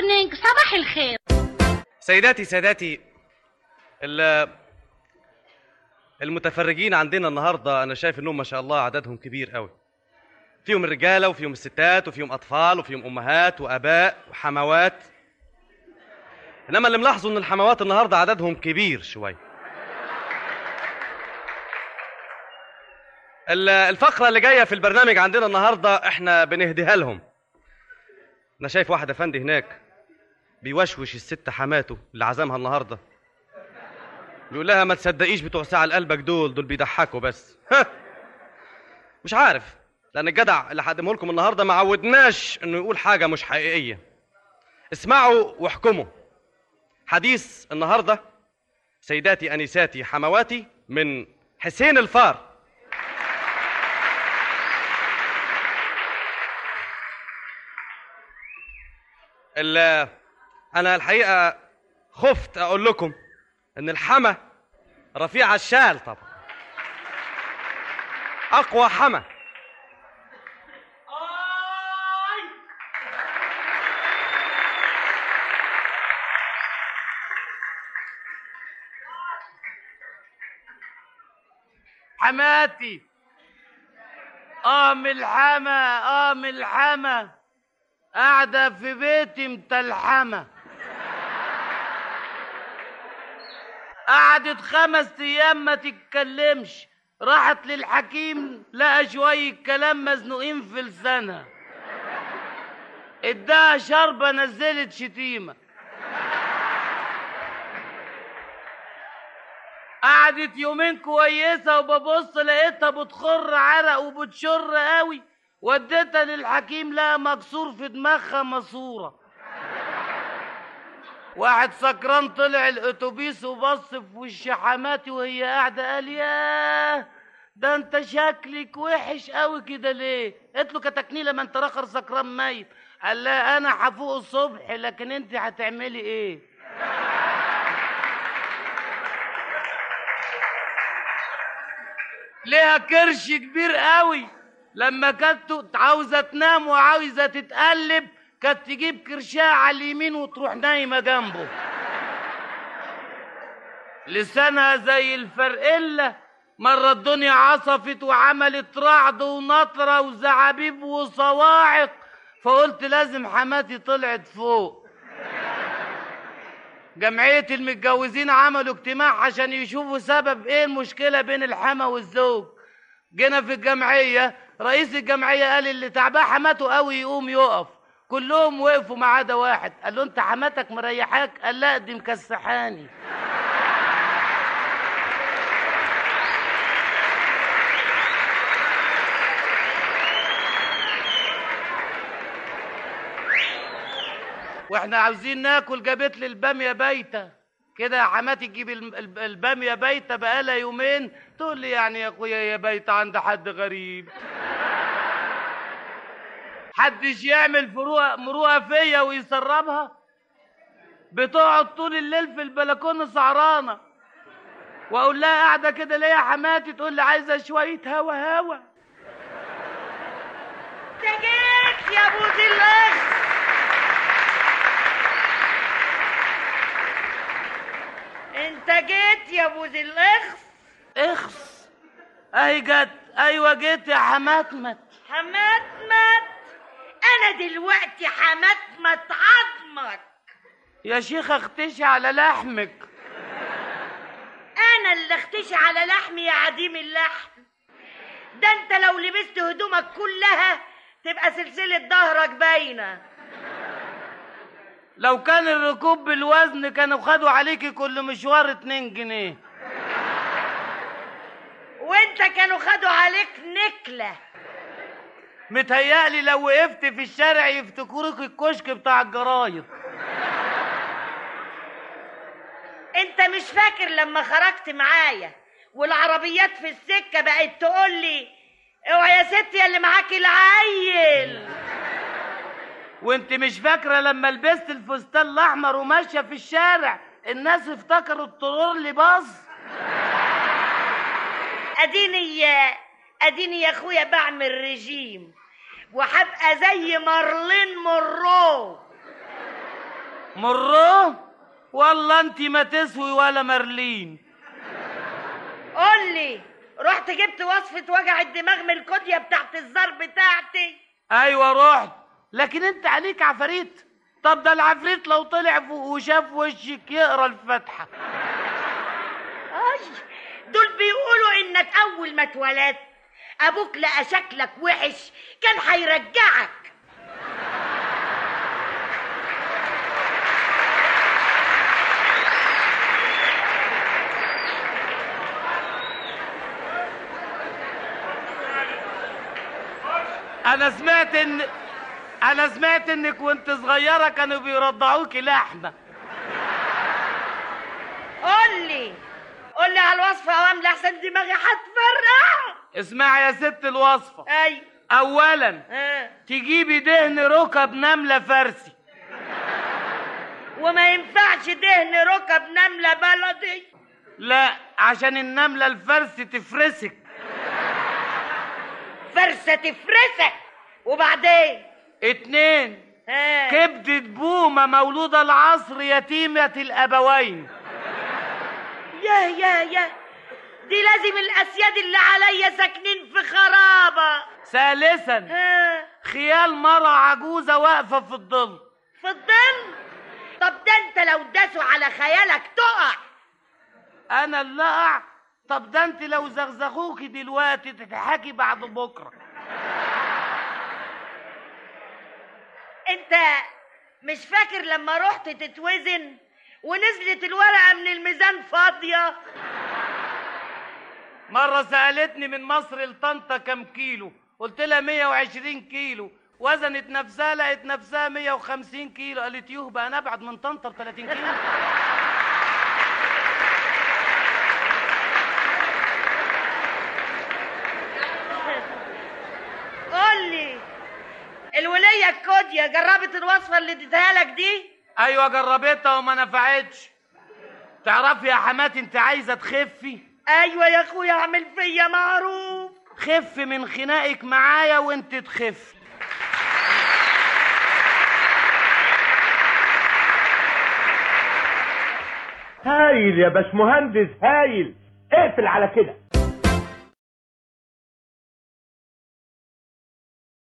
مورنينج، صباح الخير. سيداتي المتفرجين عندنا النهارده انا شايف انهم ما شاء الله عددهم كبير قوي. فيهم الرجاله وفيهم الستات وفيهم اطفال وفيهم امهات واباء وحموات. انما اللي ملاحظه ان الحموات النهارده عددهم كبير شويه. الفقره اللي جايه في البرنامج عندنا النهارده احنا بنهديها لهم. انا شايف واحد افندي هناك بيوشوش الست حماته اللي عزمها النهارده، بيقول لها ما تصدقيش بتوع ساعة لقلبك دول بيضحكوا بس. مش عارف، لأن الجدع اللي هقدمه لكم النهارده ما عودناش إنه يقول حاجة مش حقيقية. اسمعوا واحكموا. حديث النهارده سيداتي أنساتي حمواتي من حسين الفار. أنا الحقيقة خفت أقول لكم إن الحما رفيع الشال، طبعا أقوى حما. حماتي من الحما قاعدة في بيتي متلحمة. قعدت 5 أيام ما تتكلمش، راحت للحكيم لقى شوية كلام مزنوقين في لسانها، اداها شربة نزلت شتيمة. قعدت يومين كويسة وببص لقيتها بتخر عرق وبتشر قوي، وديتها للحكيم لقى مكسور في دماغها ماسورة. واحد سكران طلع الاتوبيس وبص في وش حماتي وهي قاعده قال ياه ده انت شكلك وحش قوي كده ليه؟ قلت له كتكنيله ما انت راخر سكران ميت. قال لا انا هفوق الصبح لكن انت هتعملي ايه؟ ليها كرش كبير قوي، لما كانت عاوزه تنام وعاوزه تتقلب كانت تجيب كرشها على اليمين وتروح نايمه جنبه. لسانها زي الفرقله، مره الدنيا عصفت وعملت رعد ونطره وزعابيب وصواعق، فقلت لازم حماتي طلعت فوق. جمعيه المتجوزين عملوا اجتماع عشان يشوفوا سبب ايه المشكله بين الحما والزوج. جينا في الجمعيه، رئيس الجمعيه قال اللي تعباه حماته قوي يقوم يقف. كلهم وقفوا ما عدا واحد. قال له انت حماتك مريحاك؟ قال لا دي مكسحاني. واحنا عاوزين ناكل جابت لي الباميه بايته كده. يا حماتي تجيب الباميه بايته بقالها يومين. تقول لي يعني يا اخويا يا بايته عند حد غريب. حدش يعمل مروءه فيا ويسربها. بتقعد طول الليل في البلكونه سهرانه، واقول لها قاعده كده ليه يا حماتي؟ تقول لي عايزه شويه هوا. انت جيت يا ابو ذي الاخ. انت جيت يا ابو ذي الاخ. اخس اهي جت. ايوه جيت يا حماتمت. حماتمت؟ انا دلوقتي حماتمت عظمك يا شيخه اختشي على لحمك. انا اللي اختشي على لحمي يا عديم اللحم؟ ده انت لو لبست هدومك كلها تبقى سلسله ظهرك باينه. لو كان الركوب بالوزن كانوا خدوا عليكي كل مشوار 2 جنيه. وانت كانوا خدوا عليك نكله. متهيألي لو وقفت في الشارع يفتكروك الكشك بتاع الجرايد. انت مش فاكر لما خرجت معايا والعربيات في السكه بقت تقول لي اوعى يا ستي اللي معاكي العيل؟ وانت مش فاكره لما لبست الفستان الاحمر وماشيه في الشارع الناس افتكروا الطرور اللي باظ؟ اديني يا اخويا بعمل رجيم وهبقى زي مارلين مونرو. مره والله انت ما تسوي ولا مرلين. قول لي، رحت جبت وصفة وجع الدماغ من الكودية بتاعت الزار بتاعتي؟ ايوه رحت، لكن انت عليك عفاريت. طب ده العفريت لو طلع فوق وشاف وشك يقرا الفاتحة. اي، دول بيقولوا انك اول ما اتولدت ابوك لقى شكلك وحش كان هيرجعك. انا سمعت انك وانت صغيره كانوا بيرضعوكي لحمه. قول لي على الوصفه اوام لحسن دماغي هتفرقع. اسمعي يا ست الوصفه. اي. اولا تجيبي دهن ركب نمله فرسي. وما ينفعش دهن ركب نمله بلدي؟ لا، عشان النمله الفرسي تفرسك. فرسه تفرسك؟ وبعدين؟ 2 كبدة بومة مولودة العصر يتيمة الأبوين. يا دي لازم الأسياد اللي عليا ساكنين في خرابة. 3 خيال مرة عجوزة واقفة في الظل. في الظل؟ طب ده انت لو داسوا على خيالك تقع. أنا اللي أقع؟ طب ده انت لو زغزغوكي دلوقتي تضحكي بعد بكرة. انت مش فاكر لما رحت تتوزن ونزلت الورقة من الميزان فاضية؟ مرة سألتني من مصر لطنطا كم كيلو، قلت لها 120 كيلو، وزنت نفسها لقت نفسها 150 كيلو، قالت يوه بقى انا ابعد من طنطا ب 30 كيلو. قول لي، الولية الكودية جربت الوصفة اللي اديتها لك دي؟ ايوه جربتها وما نفعتش. تعرفي يا حماتي انت عايزه تخفي؟ ايوه يا اخويا، اعمل فيا معروف. خف من خناقك معايا وانت تخفي. هايل يا باشمهندس، هايل. اقفل على كده.